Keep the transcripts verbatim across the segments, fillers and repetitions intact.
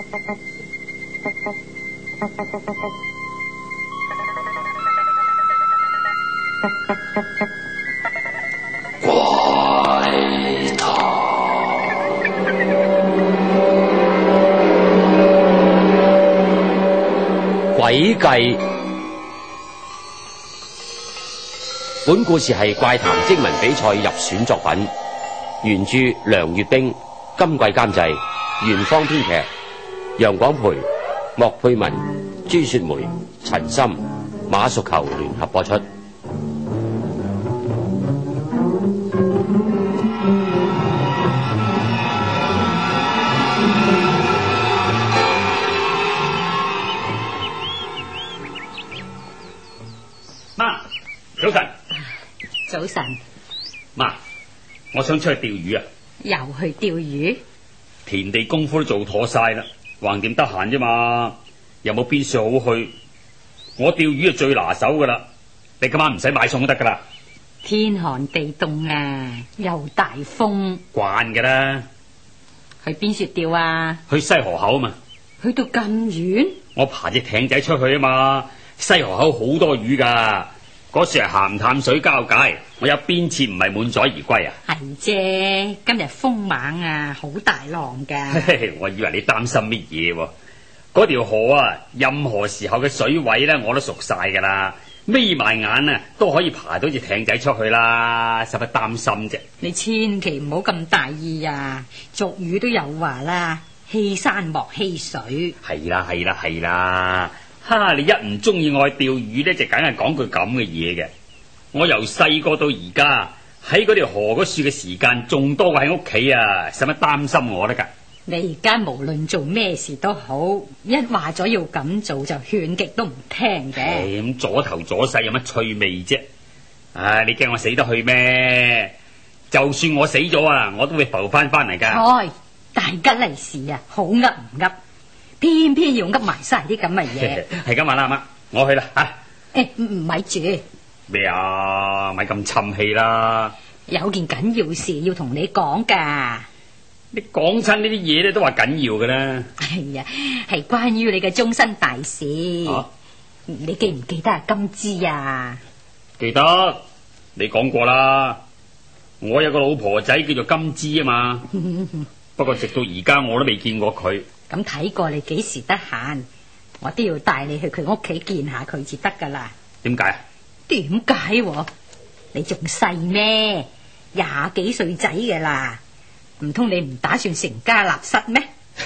怪談詭計。本故事係怪談徵文比賽入選作品，原著梁月冰，今季監製元芳，編劇楊廣培、莫佩文、朱雪梅、陳森、馬淑球聯合播出。 媽，早晨。 早晨。 媽，我想出去釣魚啊。 又去釣魚？ 田地功夫都做妥晒啦，橫掂得閒啫嘛，有冇邊處好去？我釣魚係最拿手噶啦，你今晚唔使買餸都得噶啦。 天寒地凍啊，又大風， 慣噶啦。 去邊處釣啊？ 去西河口啊嘛。 去到咁遠？我爬隻艇仔出去啊嘛。西河口好多魚噶，嗰時係鹹淡水交界，我有邊次唔係滿載而歸啊？ 係啫，今日風猛啊，好大浪噶。 我以為你擔心乜嘢喎？嗰條河啊，任何時候嘅水位咧，我都熟晒噶啦，眯埋眼啊都可以爬到隻艇仔出去啦，使乜擔心啫？你千祈唔好咁大意啊！俗語都有話啦，欺山莫欺水。係啦係啦係啦。哈！你一唔中意愛釣魚咧，就梗係講句咁嘅嘢嘅。我由細個到而家喺嗰條河嗰處嘅時間，仲多過喺屋企啊！使乜擔心我得噶？你而家無論做咩事都好，一話咗要咁做就勸極都唔聽嘅。咁左頭左勢有乜趣味啫？唉，你驚我死得去咩？就算我死咗啊，我都會浮翻翻嚟噶。唉，大吉利是啊，好噏唔噏？偏偏要噏埋晒啲咁嘅嘢，係咁話啦，阿媽，我去啦吓。誒，唔唔咪住咩啊？咪咁沉氣啦！有件緊要事要同你講噶。你講親呢啲嘢咧，都話緊要嘅啦。係啊，係關於你嘅終身大事。啊、你記唔記得阿金枝啊？記得，你講過啦。我有個老婆仔叫做金枝啊嘛。不過直到而家我都未見過佢。咁睇過你幾時得閒，我都要帶你去佢屋企見下佢至得噶啦。點解啊？點解？你仲細咩？廿幾歲仔噶啦，唔通你唔打算成家立室咩？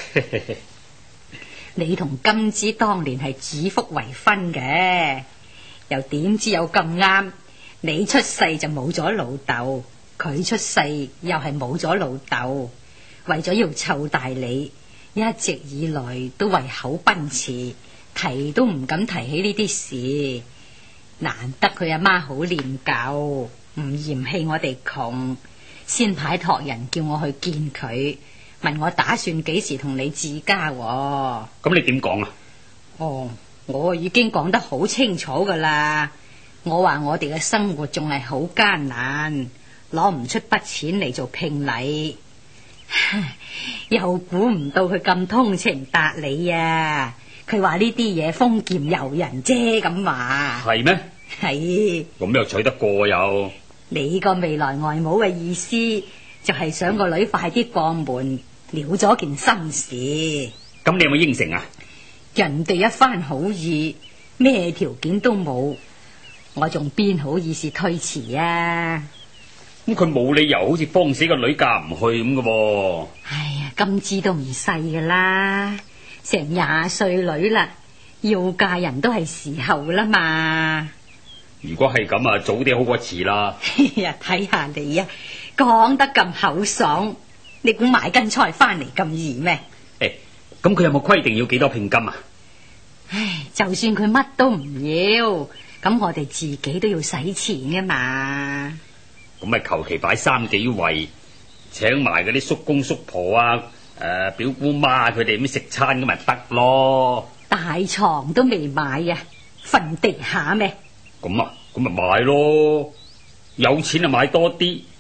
你同金枝當年係指腹為婚嘅，又點知有咁啱？你出世就冇咗老豆，佢出世又係冇咗老豆，為咗要湊大你。一直以來都為口奔馳，提都唔敢提起呢啲事。難得佢阿媽好念舊，唔嫌棄我哋窮，先派託人叫我去見佢，問我打算幾時同你自家。咁你點講啊？哦，我已經講得好清楚噶啦。我話我哋嘅生活仲係好艱難，攞唔出筆錢嚟做聘禮。又估唔到佢咁通情達理啊！佢話呢啲嘢封儉由人啫，咁話係咩？係咁又娶得過又？你個未來外母嘅意思就係想個女快啲過門，了咗件心事。咁你有冇應承啊？人哋一番好意，咩條件都冇，我仲邊好意思推辭啊？咁佢冇理由好似慌死個女嫁唔去咁嘅噃。哎呀，金枝都唔細噶啦，成廿歲女啦，要嫁人都係時候啦嘛。如果係咁啊，早啲好過遲啦。哎呀，睇下你啊，講得咁口爽，你估買斤菜翻嚟咁易咩？誒，咁佢有冇規定要幾多聘金啊？唉，就算佢乜都唔要，咁我哋自己都要使錢噶嘛。咁咪求其擺三幾位，請埋嗰啲叔公叔婆啊、誒、呃、表姑媽佢哋咁食餐咁咪得咯。大床都未買啊，瞓地下咩？咁啊，咁咪買咯。有錢就買多啲，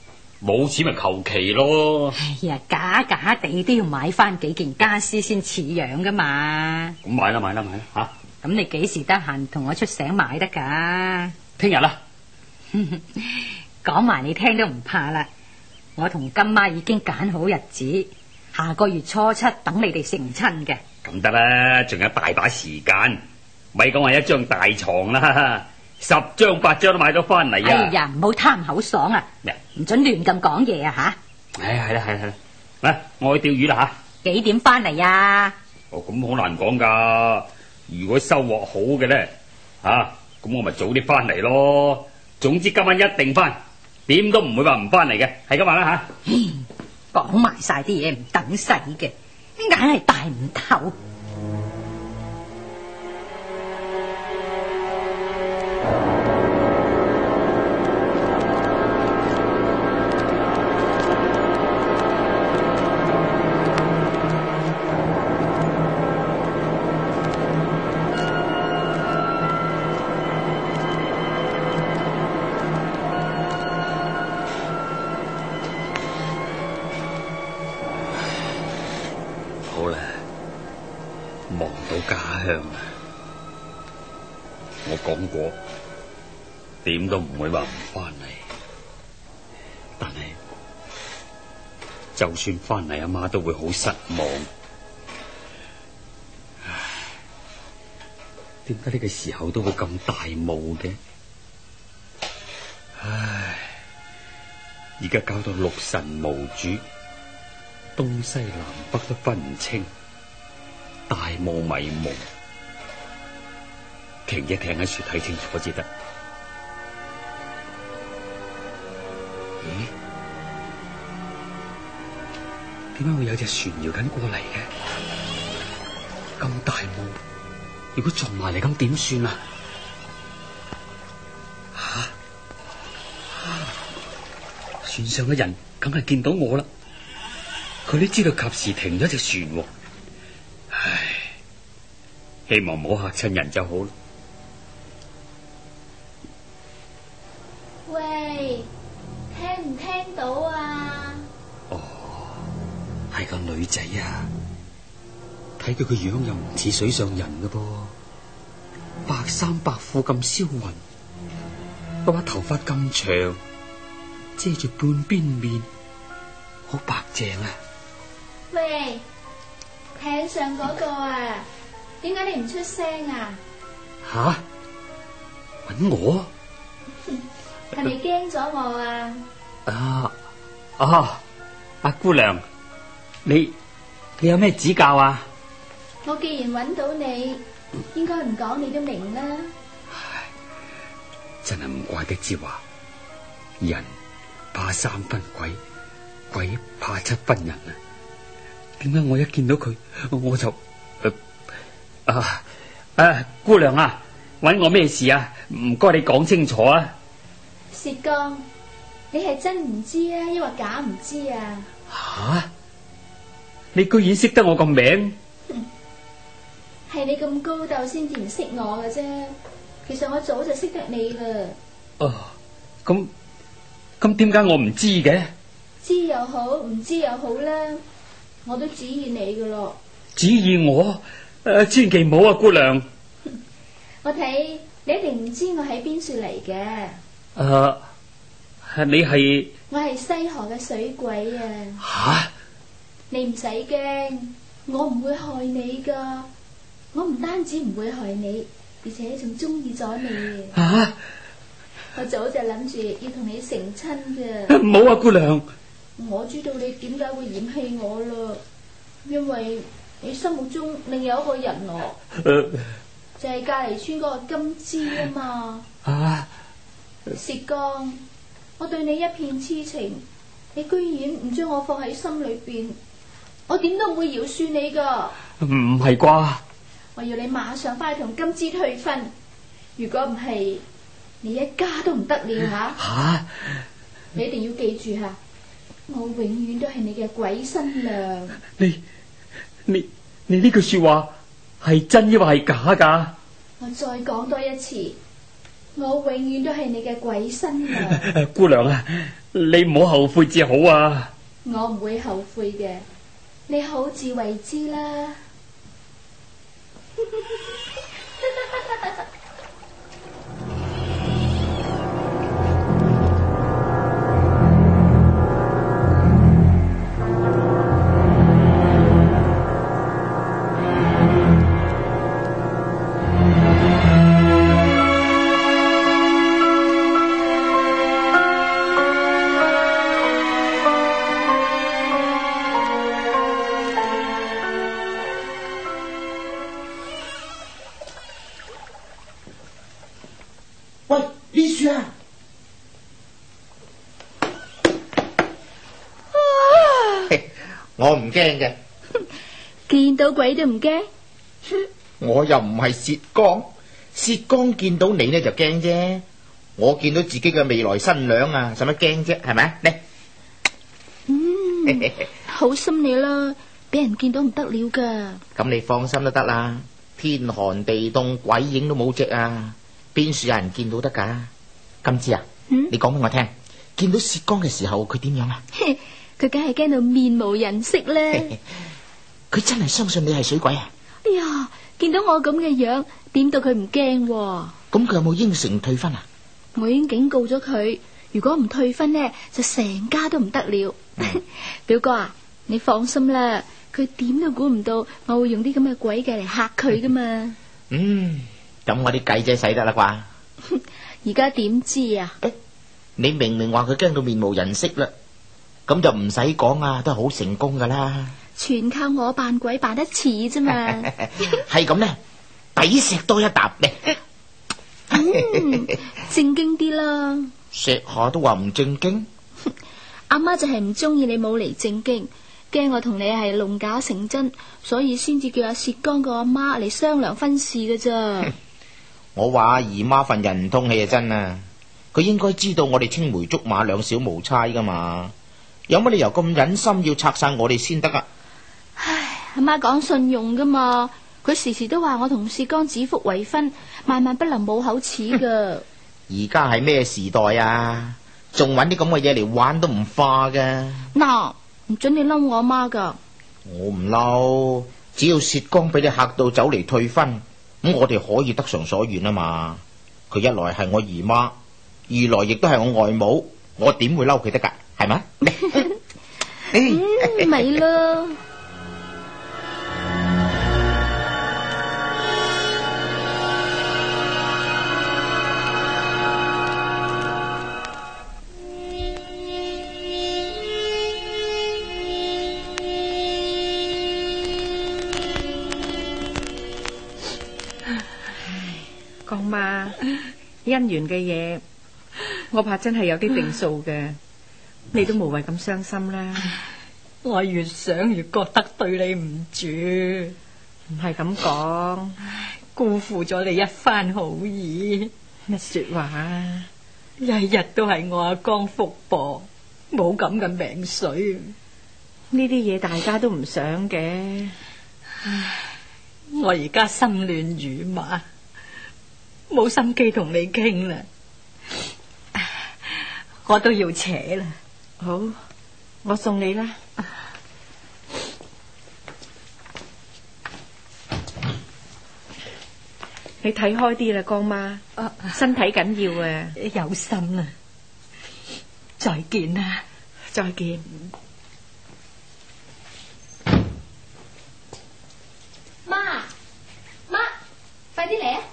冇錢咪求其咯。 哎呀，假假地都要買翻幾件家私先似樣噶嘛。 咁買啦買啦買啦吓！ 咁你幾時得閒同我出省買得噶？ 聽日啦。 講埋你聽都唔怕啦。我同金媽已經揀好日子，下個月初七等你哋成親嘅。 咁得啦，仲有大把時間，咪講話一張大床啦，十張八張都買咗翻嚟啊！ 哎呀，唔好貪口爽啊！唔准亂咁講嘢啊吓！ 唉，係啦係啦係啦，嗱，我去釣魚啦吓。 幾點翻嚟啊？ 哦，咁好難講噶。如果收穫好嘅咧，吓、啊，咁我咪早啲翻嚟咯。總之今晚一定翻，點都唔會話唔翻嚟嘅，係咁話啦吓。 講埋晒啲嘢唔等使嘅，硬係大唔透。 好啦，望到家鄉啦，我講過，點都唔會話唔翻嚟。但係，就算翻嚟，阿媽都會好失望。唉，點解呢個時候都會咁大霧嘅？唉，而家搞到六神無主。東西南北都分唔清，大霧迷蒙，停一停喺樹睇清楚至得。咦？點解會有隻船搖緊過嚟嘅？咁大霧，如果撞埋嚟咁點算啊？吓、啊！船上嘅人梗係見到我啦。佢都知道及時停咗隻船喎，唉，希望唔好嚇親人就好啦。 喂，聽唔聽到啊？ 哦，係個女仔啊，睇佢個樣又唔似水上人噶噃，白衫白褲咁銷魂，嗰把頭髮咁長，遮住半邊面，好白淨啊！ 喂，艇上嗰個啊，點解你唔出聲啊？ 吓？搵我？ 係咪驚咗我啊？ 啊啊！阿姑娘，你你有咩指教啊？ 我既然搵到你，應該唔講你都明啦。 唉，真係唔怪得之話，人怕三分鬼，鬼怕七分人啊！點解我一見到佢我就誒啊啊姑娘啊，搵我咩事啊？唔該你講清楚啊！ 薛剛，你係真唔知啊，抑或假唔知啊？ 吓！你居然識得我個名？ 係你咁高竇先至唔識我嘅啫。其實我早就識得你啦。 哦，咁咁點解我唔知嘅？ 知又好，唔知又好啦。我都指意你噶咯。 指意我？誒、呃，千祈唔好啊，姑娘。 我睇你一定唔知我喺邊處嚟嘅。 誒、呃，你係？ 我係西河嘅水鬼啊！ 吓？ 你唔使驚，我唔會害你噶。我唔單止唔會害你，而且仲中意咗你。吓、啊！我早就諗住要同你成親嘅。 唔好啊，姑娘。 我知道你點解會嫌棄我啦，因為你心目中另有一個人咯，呃、就係隔籬村嗰個金枝啊嘛。啊！薛剛，我對你一片痴情，你居然唔將我放喺心裏邊，我點都唔會饒恕你噶。唔係啩？我要你馬上翻去同金枝退婚，如果唔係，你一家都唔得了吓。吓、啊！你一定要記住吓。我永遠都係你嘅鬼新娘。你你你呢句說話係真抑或係假噶？我再講多一次， 我永遠都係你嘅鬼新娘。 姑娘啊，你唔好後悔至好啊！ 我唔會後悔嘅，你好自為之啦。 我唔驚嘅， 見到鬼都唔驚。 我又唔係薛剛，薛剛見到你呢就驚啫。我見到自己嘅未來新娘啊，使乜驚啫？係咪啊？嚟， 嗯，好心你啦，俾人見到唔得了噶。 咁你放心都得啦，天寒地凍，鬼影都冇隻啊，邊處有人見到得噶？今次啊，嗯、你講俾我聽，見到薛剛嘅時候佢點樣啊？ 佢梗係驚到面無人色咧。 佢真係相信你係水鬼啊？ 哎呀，見到我咁嘅樣，點到佢唔驚？ 咁佢有冇應承退婚啊？ 我已經警告咗佢，如果唔退婚呢，就成家都唔得了。嗯、表哥啊，你放心啦，佢點都估唔到我會用啲咁嘅鬼計嚟嚇佢噶嘛。 嗯，咁我啲計仔使得啦啩？ 而家點知啊？ 欸、你明明話佢驚到面無人色啦。咁就唔使講啊，都係好成功噶啦， 全靠我扮鬼扮得似啫嘛。 係咁呢，抵食多一啖咧。 嗯，正經啲啦。 食下都話唔正經。 阿媽就係唔中意你冇嚟正經，驚我同你係弄假成真，所以先至叫阿薛剛個阿媽嚟商量婚事噶咋。 我話姨媽份人唔通氣啊，真啊，佢應該知道我哋青梅竹馬兩小無猜噶嘛。有乜理由咁忍心要拆散我哋先得啊？ 唉，阿媽講信用噶嘛，佢時時都話我同薛剛指腹為婚，萬萬不能冇口齒噶。 而家係咩時代啊？仲搵啲咁嘅嘢嚟玩都唔化噶。 嗱，唔准你嬲我阿媽噶。 我唔嬲，只要薛剛俾你嚇到走嚟退婚，咁我哋可以得償所願啊嘛。佢一來係我姨媽，二來亦都係我外母，我點會嬲佢得噶？係咪？ 嗯，咪咯。 江媽，姻緣嘅嘢，我怕真係有啲定數嘅。你都無謂咁傷心啦。 我越想越覺得對你唔住， 唔係咁講， 辜負咗你一番好意。 乜說話啊？ 日日都係我阿江福薄，冇咁嘅命水。 呢啲嘢大家都唔想嘅。 唉，我而家心亂如麻，冇心機同你傾啦，我都要扯啦。 好，我送你啦。你睇開啲啦，江媽，啊、身體緊要啊。 有心啦，再見啦， 再見。 媽，媽，快啲嚟啊！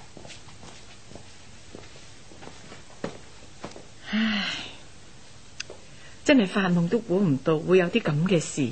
唉，真係發夢都估唔到會有啲咁嘅事。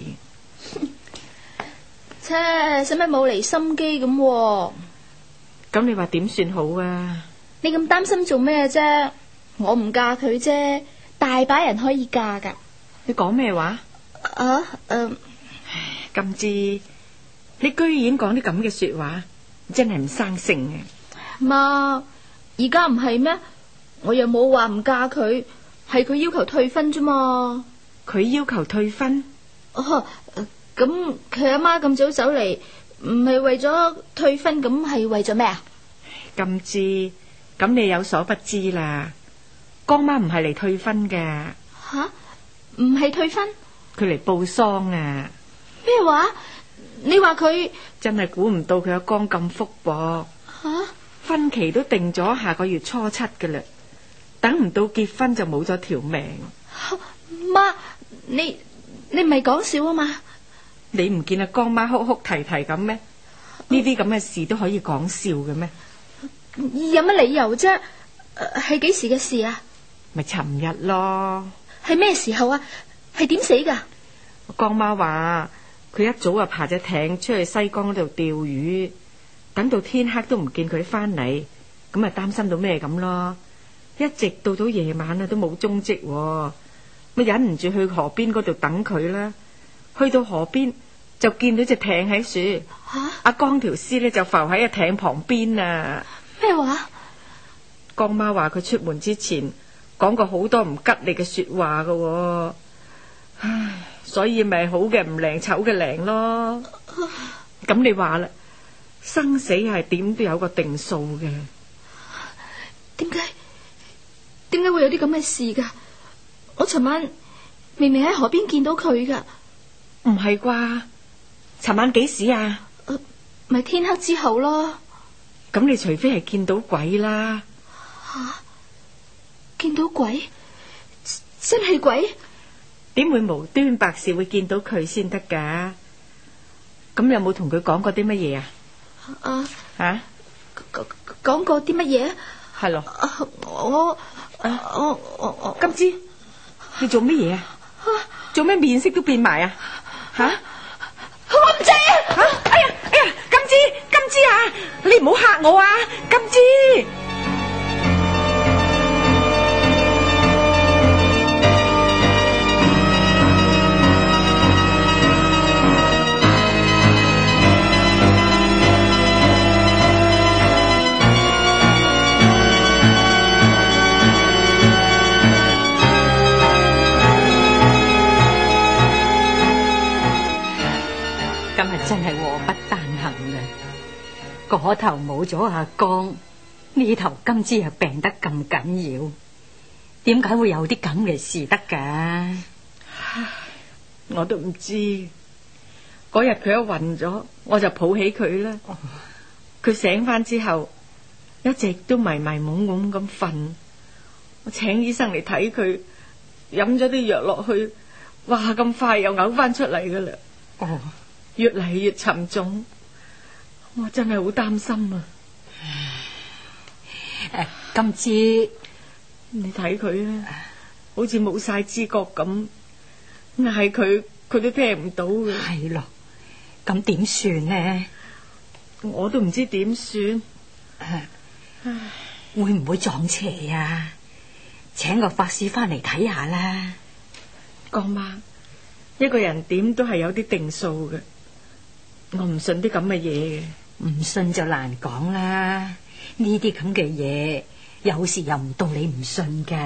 切，使乜冇嚟心機咁？ 咁你話點算好啊？ 你咁擔心做咩啫？我唔嫁佢啫，大把人可以嫁噶。 你講咩話？ 啊，嗯、呃， 咁知你居然講啲咁嘅說話，真係唔生性嘅。 媽，而家唔係咩？我又冇話唔嫁佢，係佢要求退婚啫嘛。 佢要求退婚？ 哦，咁佢阿媽咁早走嚟，唔係為咗退婚，咁係為咗咩啊？ 咁知咁你有所不知啦，江媽唔係嚟退婚嘅。 吓，唔係退婚， 佢嚟報喪啊！ 咩話？你話佢真係估唔到佢阿江咁福薄。 吓， 婚期都定咗下個月初七嘅啦，等唔到結婚就冇咗條命。 媽，你你唔係講笑啊嘛？ 你唔見阿江媽哭哭啼啼咁咩？呢啲咁嘅事都可以講笑嘅咩？ 有乜理由啫？係幾時嘅事啊？ 咪尋日咯。 係咩時候啊？係點死噶？ 江媽話佢一早啊爬隻艇出去西江嗰度釣魚，等到天黑都唔見佢翻嚟，咁啊擔心到咩咁咯。一直到到夜晚啊都冇蹤跡，咪忍唔住去河邊嗰度等佢啦。去到河邊就見到隻艇喺樹， 吓， 阿江條屍咧就浮喺個艇旁邊啊。 咩話？ 江媽話佢出門之前講過好多唔吉利嘅說話噶，唉，所以咪好嘅唔靈，醜嘅靈咯。咁你話啦，生死係點都有個定數嘅。 點解？點解會有啲咁嘅事噶？我尋晚明明喺河邊見到佢噶。 唔係啩？尋晚幾時啊？ 咪、呃、天黑之後咯。 咁你除非係見到鬼啦。 吓、啊？見到鬼？真係鬼？ 點會無端白事會見到佢先得噶？咁有冇同佢講過啲乜嘢啊？ 啊吓？ 講過啲乜嘢？ 係咯。 我我我我金枝，你做乜嘢啊？做咩面色都變埋啊？吓！ 我唔制啊！ 吓！哎呀哎呀，金枝金枝啊！你唔好嚇我啊，金枝！ 今日真係禍不單行嘅，嗰頭冇咗阿江，呢頭今朝又病得咁緊要，點解會有啲咁嘅事得噶？ 我都唔知，嗰日佢一暈咗，我就抱起佢啦。佢醒翻之後，一直都迷迷懵懵咁瞓。我請醫生嚟睇佢，飲咗啲藥落去，哇！咁快又嘔翻出嚟噶啦。哦。越嚟越沉重，我真係好擔心啊！ 誒，今次你睇佢啊，好似冇晒知覺咁，嗌佢佢都聽唔到嘅。 係咯，咁點算呢？ 我都唔知點算。 唉，會唔會撞邪啊？請個法師翻嚟睇下啦。 江媽，一個人點都係有啲定數嘅。我唔信啲咁嘅嘢嘅， 唔信就難講啦。呢啲咁嘅嘢，有時又唔到你唔信噶。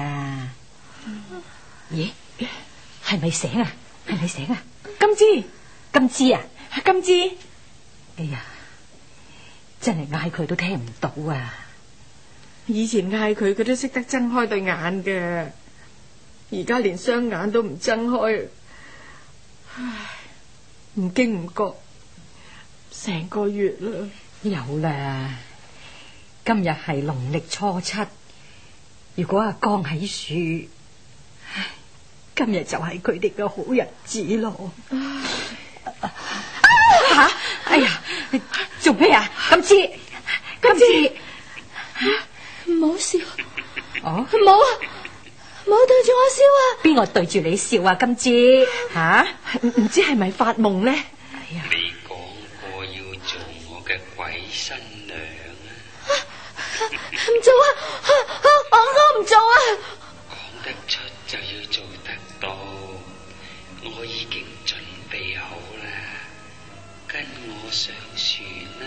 咦？係咪醒啊？係咪醒啊？ 金枝， 金枝啊， 金枝！ 哎呀，真係嗌佢都聽唔到啊！ 以前嗌佢，佢都識得睜開對眼嘅，而家連雙眼都唔睜開，唉，唔經唔覺。成個月啦， 有啦。今日係農曆初七，如果阿江喺樹，唉，今日就係佢哋嘅好日子咯。吓！哎呀，做咩啊？金枝，金枝， 唔好笑。 哦， 唔好啊，唔好對住我笑啊！ 邊個對住你笑啊？金枝，吓？ 唔唔知係咪發夢咧？ 哎呀！ 鬼新娘啊！ 唔做啊！我我唔做啊！ 講得出就要做得到，我已經準備好啦，跟我上船啦！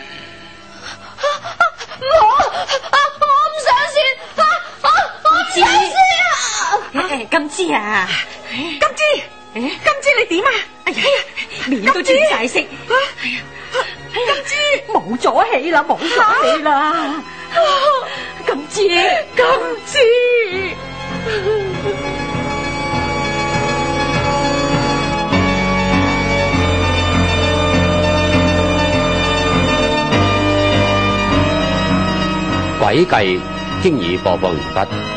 唔好啊！我唔上船啊！我我唔上船啊！ 誒，金枝啊， 金枝，金枝你點啊？哎呀， 面都轉晒色。哎呀！ 金枝冇咗氣啦，冇咗氣啦！ 金今次，今次。 詭計經已播放完畢。